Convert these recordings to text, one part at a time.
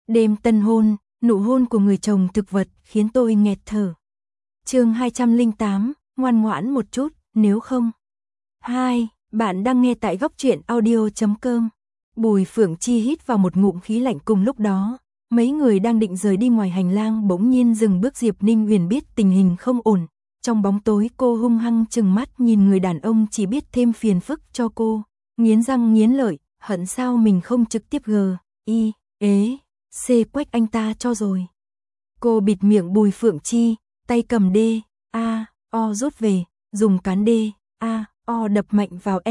Đêm tân hôn, nụ hôn của người chồng thực vật khiến tôi nghẹt thở. Chương 208, ngoan ngoãn một chút, nếu không. 2. Bạn đang nghe tại góc truyện audio.com. Bùi Phượng Chi hít vào một ngụm khí lạnh cùng lúc đó. Mấy người đang định rời đi ngoài hành lang bỗng nhiên dừng bước. Diệp Ninh Huyền biết tình hình không ổn. Trong bóng tối cô hung hăng trừng mắt nhìn người đàn ông chỉ biết thêm phiền phức cho cô. Nghiến răng nghiến lợi, hận sao mình không trực tiếp quách anh ta cho rồi. Cô bịt miệng Bùi Phượng Chi, tay cầm D.A.O rút về, dùng cán D.A.O đập mạnh vào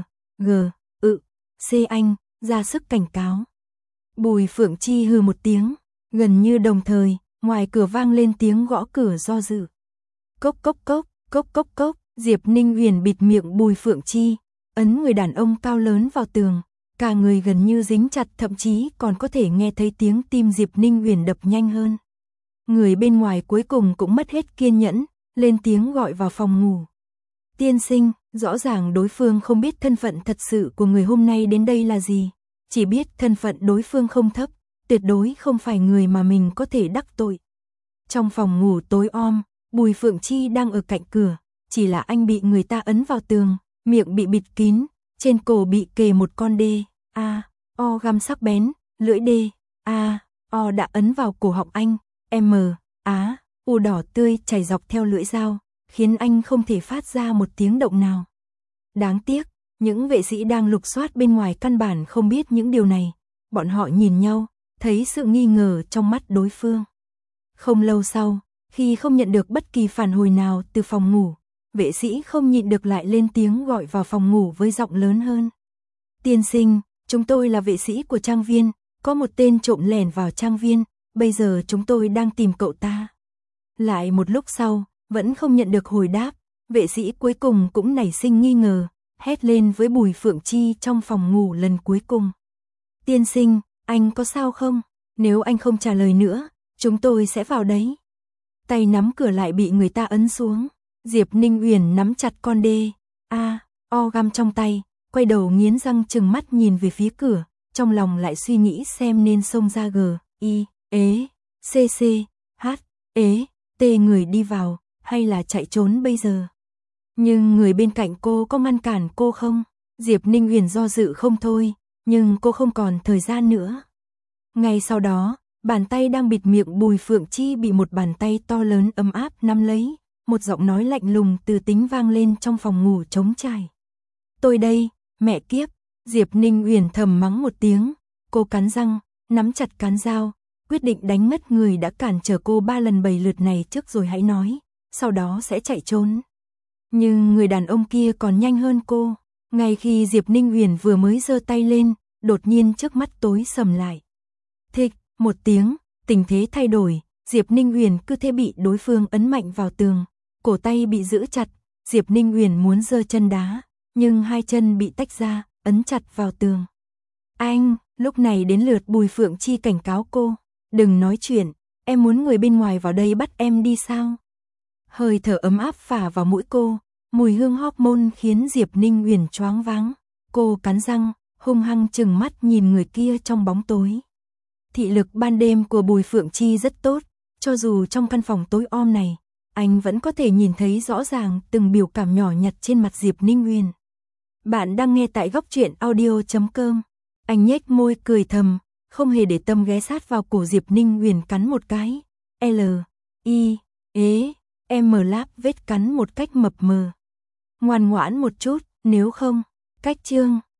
N.G.C anh, ra sức cảnh cáo. Bùi Phượng Chi hừ một tiếng, gần như đồng thời, ngoài cửa vang lên tiếng gõ cửa do dự. Cốc cốc cốc, cốc cốc cốc, Diệp Ninh Huyền bịt miệng Bùi Phượng Chi, ấn người đàn ông cao lớn vào tường, cả người gần như dính chặt, thậm chí còn có thể nghe thấy tiếng tim Diệp Ninh Huyền đập nhanh hơn. Người bên ngoài cuối cùng cũng mất hết kiên nhẫn, lên tiếng gọi vào phòng ngủ. Tiên sinh, rõ ràng đối phương không biết thân phận thật sự của người hôm nay đến đây là gì, chỉ biết thân phận đối phương không thấp, tuyệt đối không phải người mà mình có thể đắc tội. Trong phòng ngủ tối om, Bùi Phượng Chi đang ở cạnh cửa, chỉ là anh bị người ta ấn vào tường, miệng bị bịt kín, trên cổ bị kề một con D.A.O găm sắc bén, lưỡi D.A.O đã ấn vào cổ họng anh, U đỏ tươi chảy dọc theo lưỡi dao, khiến anh không thể phát ra một tiếng động nào. Đáng tiếc, những vệ sĩ đang lục soát bên ngoài căn bản không biết những điều này, bọn họ nhìn nhau, thấy sự nghi ngờ trong mắt đối phương. Không lâu sau, khi không nhận được bất kỳ phản hồi nào từ phòng ngủ, vệ sĩ không nhịn được lại lên tiếng gọi vào phòng ngủ với giọng lớn hơn. Tiên sinh, chúng tôi là vệ sĩ của trang viên, có một tên trộm lẻn vào trang viên, bây giờ chúng tôi đang tìm cậu ta. Lại một lúc sau, vẫn không nhận được hồi đáp, vệ sĩ cuối cùng cũng nảy sinh nghi ngờ, hét lên với Bùi Phượng Chi trong phòng ngủ lần cuối cùng. Tiên sinh, anh có sao không? Nếu anh không trả lời nữa, chúng tôi sẽ vào đấy. Tay nắm cửa lại bị người ta ấn xuống, Diệp Ninh Huyền nắm chặt con D.A.O găm trong tay, quay đầu nghiến răng trừng mắt nhìn về phía cửa, trong lòng lại suy nghĩ xem nên xông ra G.I.E.C.C.H.E.T người đi vào, hay là chạy trốn bây giờ. Nhưng người bên cạnh cô có ngăn cản cô không? Diệp Ninh Huyền do dự không thôi, nhưng cô không còn thời gian nữa. Ngay sau đó, bàn tay đang bịt miệng Bùi Phượng Chi bị một bàn tay to lớn ấm áp nắm lấy, một giọng nói lạnh lùng từ tính vang lên trong phòng ngủ trống trải. Tôi đây, mẹ kiếp, Diệp Ninh Huyền thầm mắng một tiếng, cô cắn răng, nắm chặt cán dao, quyết định đánh ngất người đã cản trở cô 3 lần 7 lượt này trước rồi hãy nói, sau đó sẽ chạy trốn. Nhưng người đàn ông kia còn nhanh hơn cô, ngay khi Diệp Ninh Huyền vừa mới giơ tay lên, đột nhiên trước mắt tối sầm lại. Thịch, một tiếng, tình thế thay đổi, Diệp Ninh Huyền cứ thế bị đối phương ấn mạnh vào tường, cổ tay bị giữ chặt, Diệp Ninh Huyền muốn giơ chân đá, nhưng hai chân bị tách ra, ấn chặt vào tường. Anh, lúc này đến lượt Bùi Phượng Chi cảnh cáo cô, đừng nói chuyện, em muốn người bên ngoài vào đây bắt em đi sao? Hơi thở ấm áp phả vào mũi cô, mùi hương hormone khiến Diệp Ninh Huyền choáng váng, cô cắn răng, hung hăng trừng mắt nhìn người kia trong bóng tối. Thị lực ban đêm của Bùi Phượng Chi rất tốt, cho dù trong căn phòng tối om này, anh vẫn có thể nhìn thấy rõ ràng từng biểu cảm nhỏ nhặt trên mặt Diệp Ninh Huyền. Bạn đang nghe tại góc truyện audio.com. Anh nhếch môi cười thầm, không hề để tâm ghé sát vào cổ Diệp Ninh Huyền cắn một cái. L.I.E.M láp vết cắn một cách mập mờ. Ngoan ngoãn một chút, nếu không. Cách chương